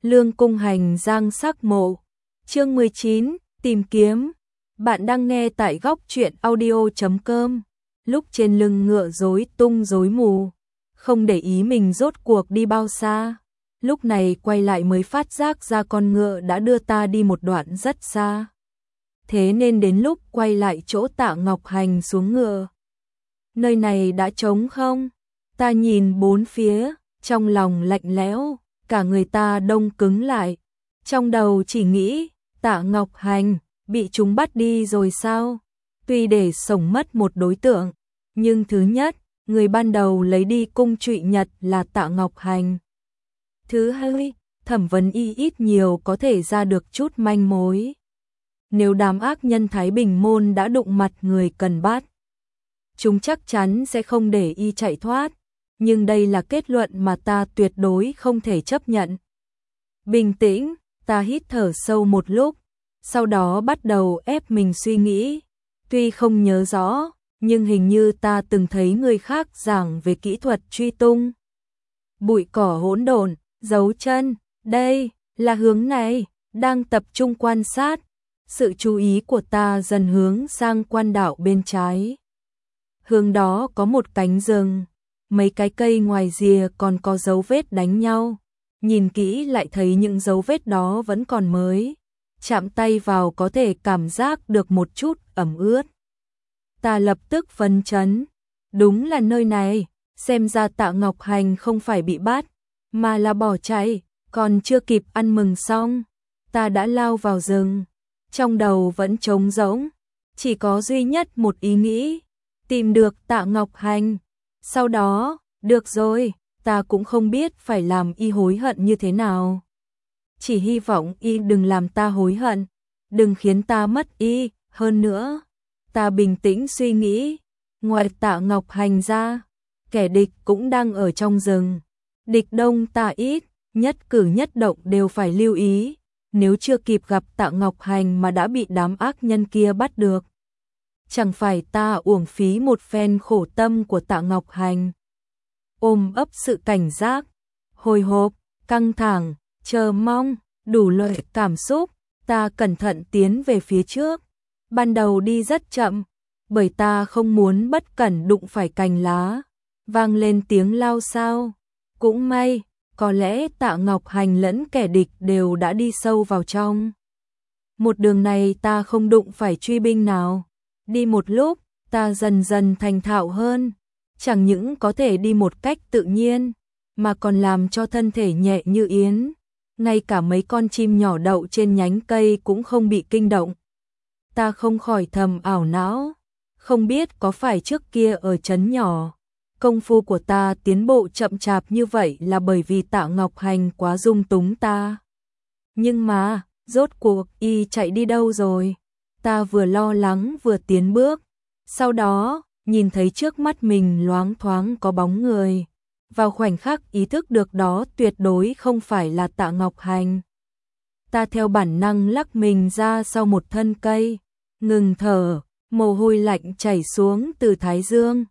Lương Cung Hành Giang Sắc Mộ. Chương 19, tìm kiếm. Bạn đang nghe tại góc truyện audio.com. Lúc trên lưng ngựa rối tung rối mù, không để ý mình rốt cuộc đi bao xa. Lúc này quay lại mới phát giác ra con ngựa đã đưa ta đi một đoạn rất xa. Thế nên đến lúc quay lại chỗ Tạ Ngọc Hành xuống ngựa, nơi này đã trống không? Ta nhìn bốn phía, trong lòng lạnh lẽo, cả người ta đông cứng lại. Trong đầu chỉ nghĩ, Tạ Ngọc Hành bị chúng bắt đi rồi sao? Tuy để sống mất một đối tượng, nhưng thứ nhất, người ban đầu lấy đi cung trụy nhật là Tạ Ngọc Hành. Thứ hai, thẩm vấn y ít nhiều có thể ra được chút manh mối. Nếu đám ác nhân Thái Bình Môn đã đụng mặt người cần bắt, chúng chắc chắn sẽ không để y chạy thoát. Nhưng đây là kết luận mà ta tuyệt đối không thể chấp nhận. Bình tĩnh, ta hít thở sâu một lúc, sau đó bắt đầu ép mình suy nghĩ. Tuy không nhớ rõ, nhưng hình như ta từng thấy người khác giảng về kỹ thuật truy tung. Bụi cỏ hỗn độn, dấu chân, đây, là hướng này, đang tập trung quan sát. Sự chú ý của ta dần hướng sang quan đạo bên trái. Hướng đó có một cánh rừng, mấy cái cây ngoài rìa còn có dấu vết đánh nhau. Nhìn kỹ lại thấy những dấu vết đó vẫn còn mới. Chạm tay vào có thể cảm giác được một chút ẩm ướt. Ta lập tức phấn chấn. Đúng là nơi này, xem ra Tạ Ngọc Hành không phải bị bắt, mà là bỏ chạy. Còn chưa kịp ăn mừng xong, ta đã lao vào rừng. Trong đầu vẫn trống rỗng, chỉ có duy nhất một ý nghĩ, tìm được Tạ Ngọc Hành. Sau đó, được rồi, ta cũng không biết phải làm y hối hận như thế nào. Chỉ hy vọng y đừng làm ta hối hận, đừng khiến ta mất y. Hơn nữa, ta bình tĩnh suy nghĩ, ngoài Tạ Ngọc Hành ra, kẻ địch cũng đang ở trong rừng. Địch đông ta ít, nhất cử nhất động đều phải lưu ý. Nếu chưa kịp gặp Tạ Ngọc Hành mà đã bị đám ác nhân kia bắt được, chẳng phải ta uổng phí một phen khổ tâm của Tạ Ngọc Hành. Ôm ấp sự cảnh giác, hồi hộp, căng thẳng, chờ mong, đủ loại cảm xúc, ta cẩn thận tiến về phía trước. Ban đầu đi rất chậm, bởi ta không muốn bất cẩn đụng phải cành lá. Vang lên tiếng lao xao. Cũng may, có lẽ Tạ Ngọc Hành lẫn kẻ địch đều đã đi sâu vào trong. Một đường này ta không đụng phải truy binh nào. Đi một lúc, ta dần dần thành thạo hơn. Chẳng những có thể đi một cách tự nhiên, mà còn làm cho thân thể nhẹ như yến. Ngay cả mấy con chim nhỏ đậu trên nhánh cây cũng không bị kinh động. Ta không khỏi thầm ảo não. Không biết có phải trước kia ở trấn nhỏ, công phu của ta tiến bộ chậm chạp như vậy là bởi vì Tạ Ngọc Hành quá dung túng ta. Nhưng mà, rốt cuộc y chạy đi đâu rồi? Ta vừa lo lắng vừa tiến bước. Sau đó, nhìn thấy trước mắt mình loáng thoáng có bóng người. Vào khoảnh khắc ý thức được đó tuyệt đối không phải là Tạ Ngọc Hành. Ta theo bản năng lắc mình ra sau một thân cây, ngừng thở, mồ hôi lạnh chảy xuống từ thái dương.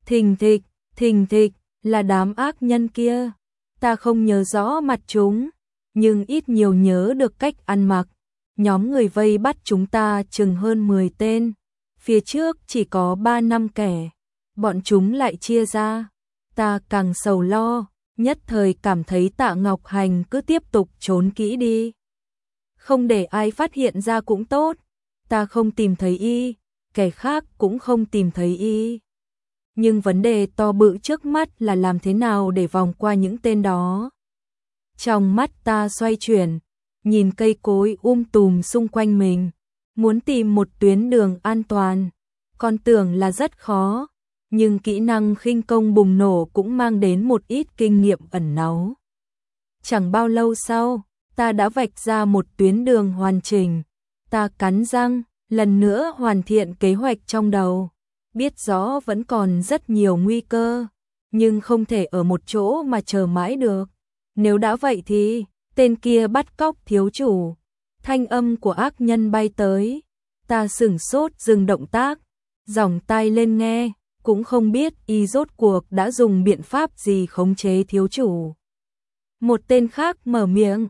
Thình thịch, là đám ác nhân kia. Ta không nhớ rõ mặt chúng, nhưng ít nhiều nhớ được cách ăn mặc. Nhóm người vây bắt chúng ta chừng hơn 10 tên. Phía trước chỉ có 3-5 kẻ. Bọn chúng lại chia ra. Ta càng sầu lo, nhất thời cảm thấy Tạ Ngọc Hành cứ tiếp tục trốn kỹ đi. Không để ai phát hiện ra cũng tốt. Ta không tìm thấy y, kẻ khác cũng không tìm thấy y. Nhưng vấn đề to bự trước mắt là làm thế nào để vòng qua những tên đó. Trong mắt ta xoay chuyển, nhìn cây cối tùm xung quanh mình, muốn tìm một tuyến đường an toàn. Con tưởng là rất khó, nhưng kỹ năng khinh công bùng nổ cũng mang đến một ít kinh nghiệm ẩn náu. Chẳng bao lâu sau, ta đã vạch ra một tuyến đường hoàn chỉnh. Ta cắn răng, lần nữa hoàn thiện kế hoạch trong đầu. Biết rõ vẫn còn rất nhiều nguy cơ, nhưng không thể ở một chỗ mà chờ mãi được. Nếu đã vậy thì, tên kia bắt cóc thiếu chủ. Thanh âm của ác nhân bay tới. Ta sửng sốt dừng động tác, dòng tai lên nghe, cũng không biết y rốt cuộc đã dùng biện pháp gì khống chế thiếu chủ. Một tên khác mở miệng,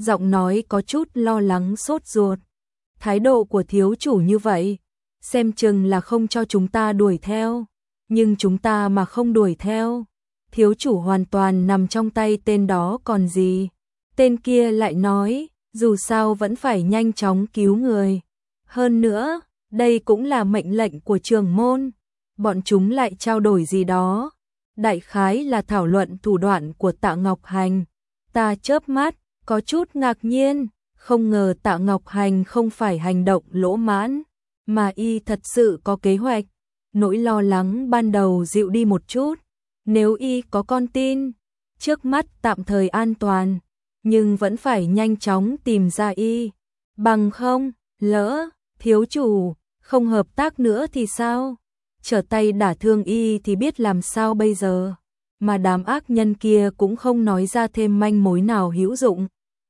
giọng nói có chút lo lắng sốt ruột. Thái độ của thiếu chủ như vậy, xem chừng là không cho chúng ta đuổi theo, nhưng chúng ta mà không đuổi theo, thiếu chủ hoàn toàn nằm trong tay tên đó còn gì. Tên kia lại nói, dù sao vẫn phải nhanh chóng cứu người. Hơn nữa, đây cũng là mệnh lệnh của trưởng môn. Bọn chúng lại trao đổi gì đó. Đại khái là thảo luận thủ đoạn của Tạ Ngọc Hành. Ta chớp mắt, có chút ngạc nhiên, không ngờ Tạ Ngọc Hành không phải hành động lỗ mãn, mà y thật sự có kế hoạch. Nỗi lo lắng ban đầu dịu đi một chút. Nếu y có con tin, trước mắt tạm thời an toàn, nhưng vẫn phải nhanh chóng tìm ra y. Bằng không, lỡ, thiếu chủ, không hợp tác nữa thì sao? Trở tay đả thương y thì biết làm sao bây giờ? Mà đám ác nhân kia cũng không nói ra thêm manh mối nào hữu dụng.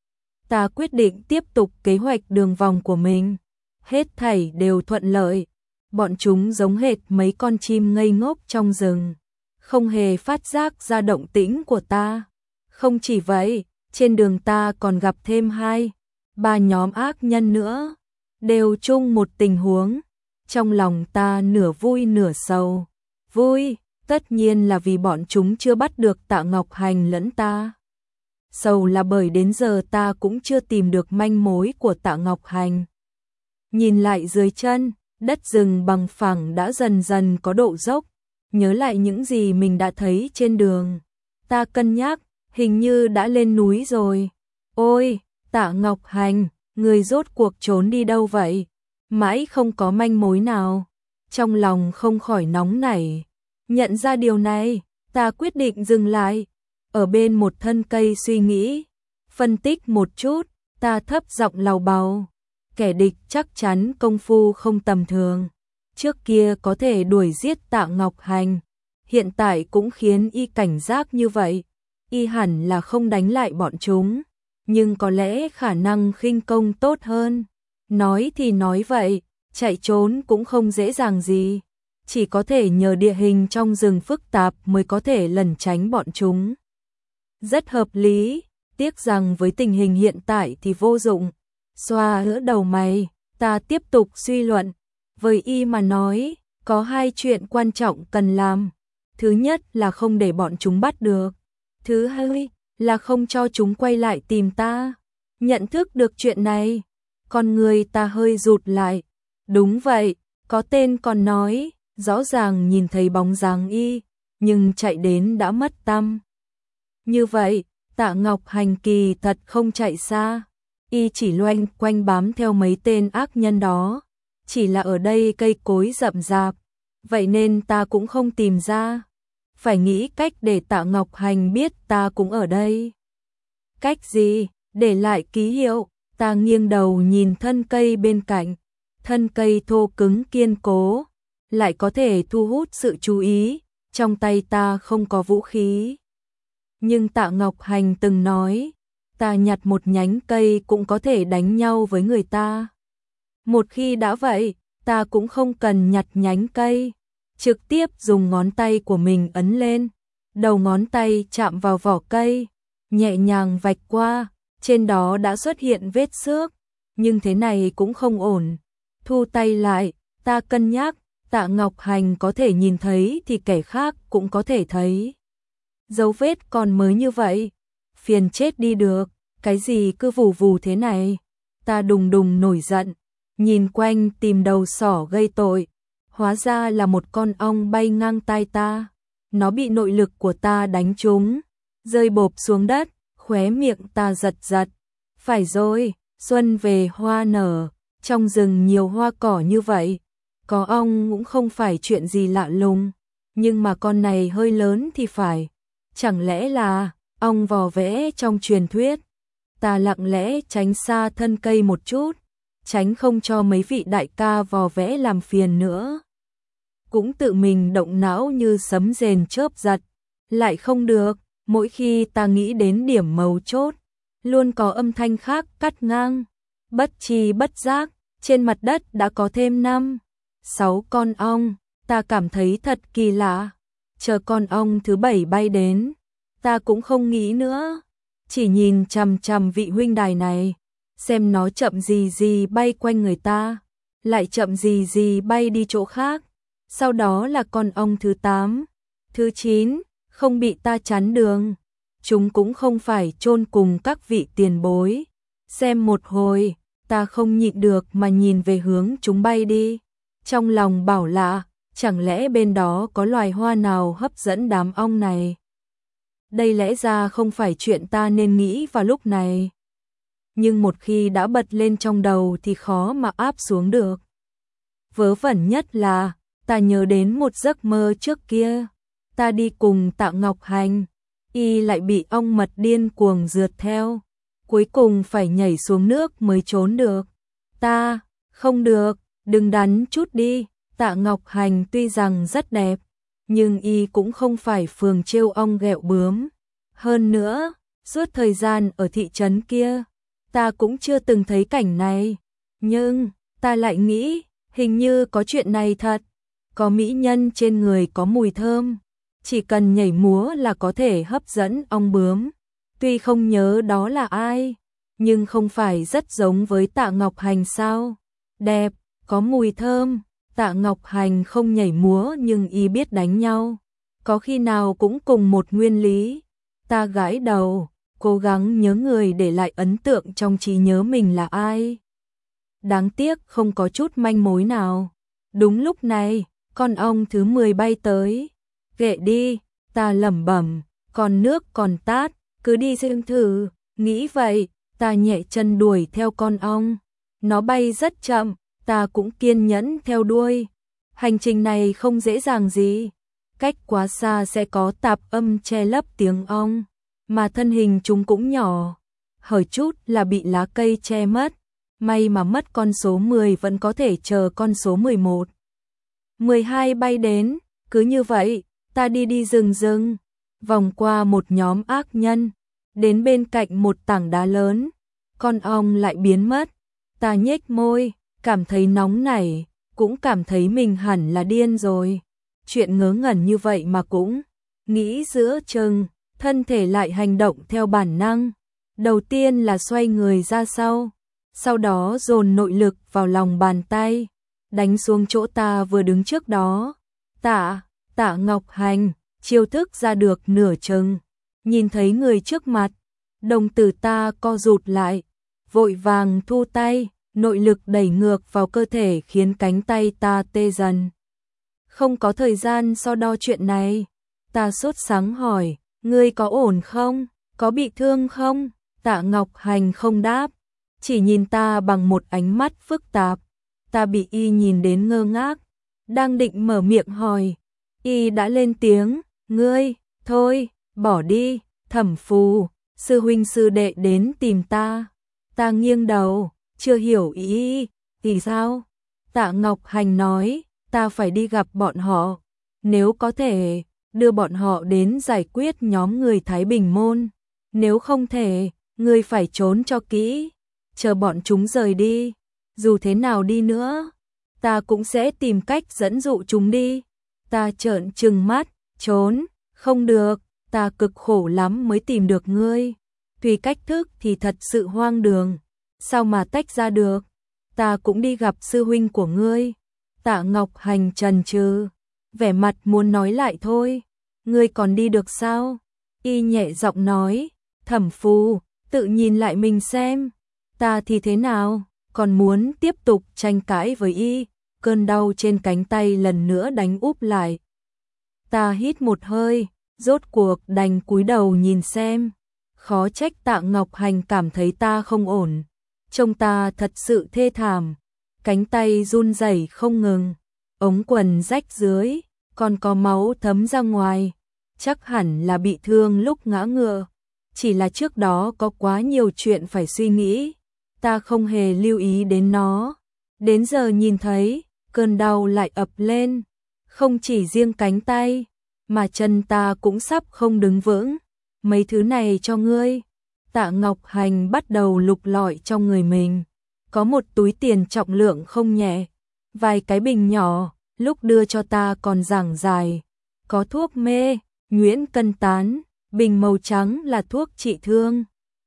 Ta quyết định tiếp tục kế hoạch đường vòng của mình. Hết thảy đều thuận lợi. Bọn chúng giống hệt mấy con chim ngây ngốc trong rừng, không hề phát giác ra động tĩnh của ta. Không chỉ vậy, trên đường ta còn gặp thêm 2-3 nhóm ác nhân nữa, đều chung một tình huống. Trong lòng ta nửa vui nửa sầu. Vui, tất nhiên là vì bọn chúng chưa bắt được Tạ Ngọc Hành lẫn ta. Sầu là bởi đến giờ ta cũng chưa tìm được manh mối của Tạ Ngọc Hành. Nhìn lại dưới chân, đất rừng bằng phẳng đã dần dần có độ dốc. Nhớ lại những gì mình đã thấy trên đường, ta cân nhắc, hình như đã lên núi rồi. Ôi, Tạ Ngọc Hành, người rốt cuộc trốn đi đâu vậy? Mãi không có manh mối nào. Trong lòng không khỏi nóng nảy. Nhận ra điều này, ta quyết định dừng lại. Ở bên một thân cây suy nghĩ. Phân tích một chút, ta thấp giọng lầu bầu. Kẻ địch chắc chắn công phu không tầm thường. Trước kia có thể đuổi giết Tạ Ngọc Hành, hiện tại cũng khiến y cảnh giác như vậy. Y hẳn là không đánh lại bọn chúng, nhưng có lẽ khả năng khinh công tốt hơn. Nói thì nói vậy, chạy trốn cũng không dễ dàng gì. Chỉ có thể nhờ địa hình trong rừng phức tạp mới có thể lẩn tránh bọn chúng. Rất hợp lý, tiếc rằng với tình hình hiện tại thì vô dụng. Xoa hỡ đầu mày, ta tiếp tục suy luận. Với y mà nói, có 2 chuyện quan trọng cần làm. Thứ nhất là không để bọn chúng bắt được. Thứ hai là không cho chúng quay lại tìm ta. Nhận thức được chuyện này, con người ta hơi rụt lại. Đúng vậy, có tên còn nói, rõ ràng nhìn thấy bóng dáng y, nhưng chạy đến đã mất tăm. Như vậy, Tạ Ngọc Hành kỳ thật không chạy xa. Y chỉ loanh quanh bám theo mấy tên ác nhân đó. Chỉ là ở đây cây cối rậm rạp, vậy nên ta cũng không tìm ra. Phải nghĩ cách để Tạ Ngọc Hành biết ta cũng ở đây. Cách gì? Để lại ký hiệu. Ta nghiêng đầu nhìn thân cây bên cạnh. Thân cây thô cứng kiên cố, lại có thể thu hút sự chú ý. Trong tay ta không có vũ khí. Nhưng Tạ Ngọc Hành từng nói, ta nhặt một nhánh cây cũng có thể đánh nhau với người ta. Một khi đã vậy, ta cũng không cần nhặt nhánh cây, trực tiếp dùng ngón tay của mình ấn lên, đầu ngón tay chạm vào vỏ cây, nhẹ nhàng vạch qua, trên đó đã xuất hiện vết xước, nhưng thế này cũng không ổn. Thu tay lại, ta cân nhắc, Tạ Ngọc Hành có thể nhìn thấy thì kẻ khác cũng có thể thấy. Dấu vết còn mới như vậy, phiền chết đi được, cái gì cứ vù vù thế này. Ta đùng đùng nổi giận, nhìn quanh tìm đầu sỏ gây tội, hóa ra là một con ong bay ngang tai ta. Nó bị nội lực của ta đánh trúng, rơi bộp xuống đất, khóe miệng ta giật giật. Phải rồi, xuân về hoa nở, trong rừng nhiều hoa cỏ như vậy, có ong cũng không phải chuyện gì lạ lùng, nhưng mà con này hơi lớn thì phải. Chẳng lẽ là ong vò vẽ trong truyền thuyết? Ta lặng lẽ tránh xa thân cây một chút, tránh không cho mấy vị đại ca vò vẽ làm phiền nữa. Cũng tự mình động não như sấm rền chớp giật, lại không được, mỗi khi ta nghĩ đến điểm mấu chốt, luôn có âm thanh khác cắt ngang. Bất tri bất giác, trên mặt đất đã có thêm 5-6 con ong, ta cảm thấy thật kỳ lạ. Chờ con ong thứ 7 bay đến, ta cũng không nghĩ nữa, chỉ nhìn chằm chằm vị huynh đài này, xem nó chậm gì bay quanh người ta, lại chậm gì bay đi chỗ khác. Sau đó là con ong thứ 8, thứ 9, không bị ta chắn đường. Chúng cũng không phải chôn cùng các vị tiền bối. Xem một hồi, ta không nhịn được mà nhìn về hướng chúng bay đi. Trong lòng bảo lạ, chẳng lẽ bên đó có loài hoa nào hấp dẫn đám ong này? Đây lẽ ra không phải chuyện ta nên nghĩ vào lúc này. Nhưng một khi đã bật lên trong đầu thì khó mà áp xuống được. Vớ vẩn nhất là, ta nhớ đến một giấc mơ trước kia. Ta đi cùng Tạ Ngọc Hành, y lại bị ong mật điên cuồng rượt theo. Cuối cùng phải nhảy xuống nước mới trốn được. Ta, không được, đừng đắn chút đi. Tạ Ngọc Hành tuy rằng rất đẹp, nhưng y cũng không phải phường trêu ong ghẹo bướm. Hơn nữa, suốt thời gian ở thị trấn kia, ta cũng chưa từng thấy cảnh này. Nhưng, ta lại nghĩ, hình như có chuyện này thật. Có mỹ nhân trên người có mùi thơm, chỉ cần nhảy múa là có thể hấp dẫn ong bướm. Tuy không nhớ đó là ai, nhưng không phải rất giống với Tạ Ngọc Hành sao? Đẹp, có mùi thơm. Tạ Ngọc Hành không nhảy múa nhưng y biết đánh nhau. Có khi nào cũng cùng một nguyên lý. Ta gãi đầu, cố gắng nhớ người để lại ấn tượng trong trí nhớ mình là ai. Đáng tiếc không có chút manh mối nào. Đúng lúc này, con ong thứ 10 bay tới. Ghệ đi, ta lẩm bẩm, còn nước còn tát, cứ đi xem thử. Nghĩ vậy, ta nhẹ chân đuổi theo con ong. Nó bay rất chậm, ta cũng kiên nhẫn theo đuôi. Hành trình này không dễ dàng gì. Cách quá xa sẽ có tạp âm che lấp tiếng ong, mà thân hình chúng cũng nhỏ. Hở chút là bị lá cây che mất. May mà mất con số 10 vẫn có thể chờ con số 11. 12 bay đến, cứ như vậy, ta đi rừng, vòng qua một nhóm ác nhân, đến bên cạnh một tảng đá lớn, con ong lại biến mất. Ta nhếch môi, cảm thấy nóng nảy, cũng cảm thấy mình hẳn là điên rồi. Chuyện ngớ ngẩn như vậy mà cũng nghĩ giữa chừng, thân thể lại hành động theo bản năng. Đầu tiên là xoay người ra sau đó dồn nội lực vào lòng bàn tay, đánh xuống chỗ ta vừa đứng trước đó. Tạ Ngọc Hành, chiêu thức ra được nửa chừng, nhìn thấy người trước mặt, đồng tử ta co rụt lại, vội vàng thu tay, nội lực đẩy ngược vào cơ thể khiến cánh tay ta tê dần. Không có thời gian so đo chuyện này, ta sốt sắng hỏi, ngươi có ổn không, có bị thương không? Tạ Ngọc Hành không đáp, chỉ nhìn ta bằng một ánh mắt phức tạp. Ta bị y nhìn đến ngơ ngác, đang định mở miệng hỏi, y đã lên tiếng, ngươi, thôi, bỏ đi, Thẩm Phù, sư huynh sư đệ đến tìm ta. Ta nghiêng đầu, chưa hiểu ý thì sao? Tạ Ngọc Hành nói, ta phải đi gặp bọn họ, nếu có thể, đưa bọn họ đến giải quyết nhóm người Thái Bình Môn. Nếu không thể, ngươi phải trốn cho kỹ, chờ bọn chúng rời đi. Dù thế nào đi nữa, ta cũng sẽ tìm cách dẫn dụ chúng đi. Ta trợn trừng mắt, trốn, không được, ta cực khổ lắm mới tìm được ngươi. Tuy cách thức thì thật sự hoang đường, sao mà tách ra được, ta cũng đi gặp sư huynh của ngươi. Tạ Ngọc Hành chần chừ, vẻ mặt muốn nói lại thôi, ngươi còn đi được sao? Y nhẹ giọng nói, Thẩm Phù, tự nhìn lại mình xem, ta thì thế nào? Còn muốn tiếp tục tranh cãi với y, cơn đau trên cánh tay lần nữa đánh úp lại. Ta hít một hơi, rốt cuộc đành cúi đầu nhìn xem. Khó trách Tạ Ngọc Hành cảm thấy ta không ổn. Trông ta thật sự thê thảm, cánh tay run rẩy không ngừng, ống quần rách dưới, còn có máu thấm ra ngoài. Chắc hẳn là bị thương lúc ngã ngựa. Chỉ là trước đó có quá nhiều chuyện phải suy nghĩ, ta không hề lưu ý đến nó. Đến giờ nhìn thấy, cơn đau lại ập lên, không chỉ riêng cánh tay, mà chân ta cũng sắp không đứng vững. Mấy thứ này cho ngươi. Tạ Ngọc Hành bắt đầu lục lọi trong người mình, có một túi tiền trọng lượng không nhẹ, vài cái bình nhỏ, lúc đưa cho ta còn giảng dài. Có thuốc mê, nhuyễn cân tán, bình màu trắng là thuốc trị thương,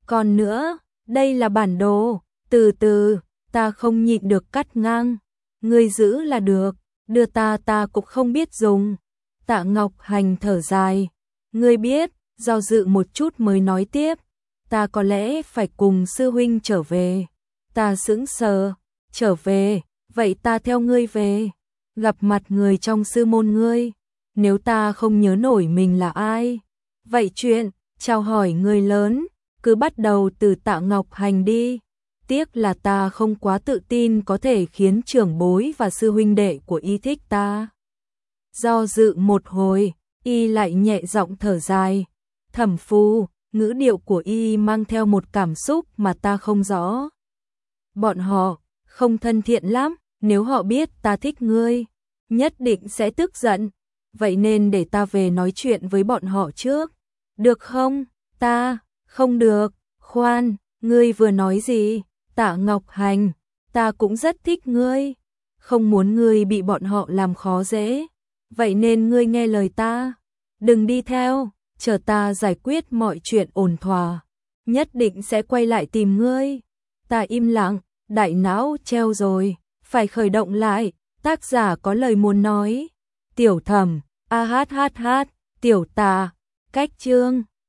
Còn nữa, đây là bản đồ, từ từ, ta không nhịn được cắt ngang. Ngươi giữ là được, đưa ta cũng không biết dùng. Tạ Ngọc Hành thở dài. Ngươi biết, do dự một chút mới nói tiếp. Ta có lẽ phải cùng sư huynh trở về. Ta sững sờ, trở về, vậy ta theo ngươi về. Gặp mặt người trong sư môn ngươi. Nếu ta không nhớ nổi mình là ai. Vậy chuyện, chào hỏi người lớn, cứ bắt đầu từ Tạ Ngọc Hành đi. Tiếc là ta không quá tự tin có thể khiến trưởng bối và sư huynh đệ của y thích ta. Do dự một hồi, y lại nhẹ giọng thở dài. Thẩm Phu, ngữ điệu của y mang theo một cảm xúc mà ta không rõ. Bọn họ không thân thiện lắm, nếu họ biết ta thích ngươi, nhất định sẽ tức giận. Vậy nên để ta về nói chuyện với bọn họ trước. Được không? Ta, không được. Khoan, ngươi vừa nói gì? Tạ Ngọc Hành, ta cũng rất thích ngươi. Không muốn ngươi bị bọn họ làm khó dễ. Vậy nên ngươi nghe lời ta. Đừng đi theo, chờ ta giải quyết mọi chuyện ổn thỏa. Nhất định sẽ quay lại tìm ngươi. Ta im lặng, đại não treo rồi, phải khởi động lại. Tác giả có lời muốn nói. Tiểu Thẩm, a hát hát hát, tiểu Tà, cách chương.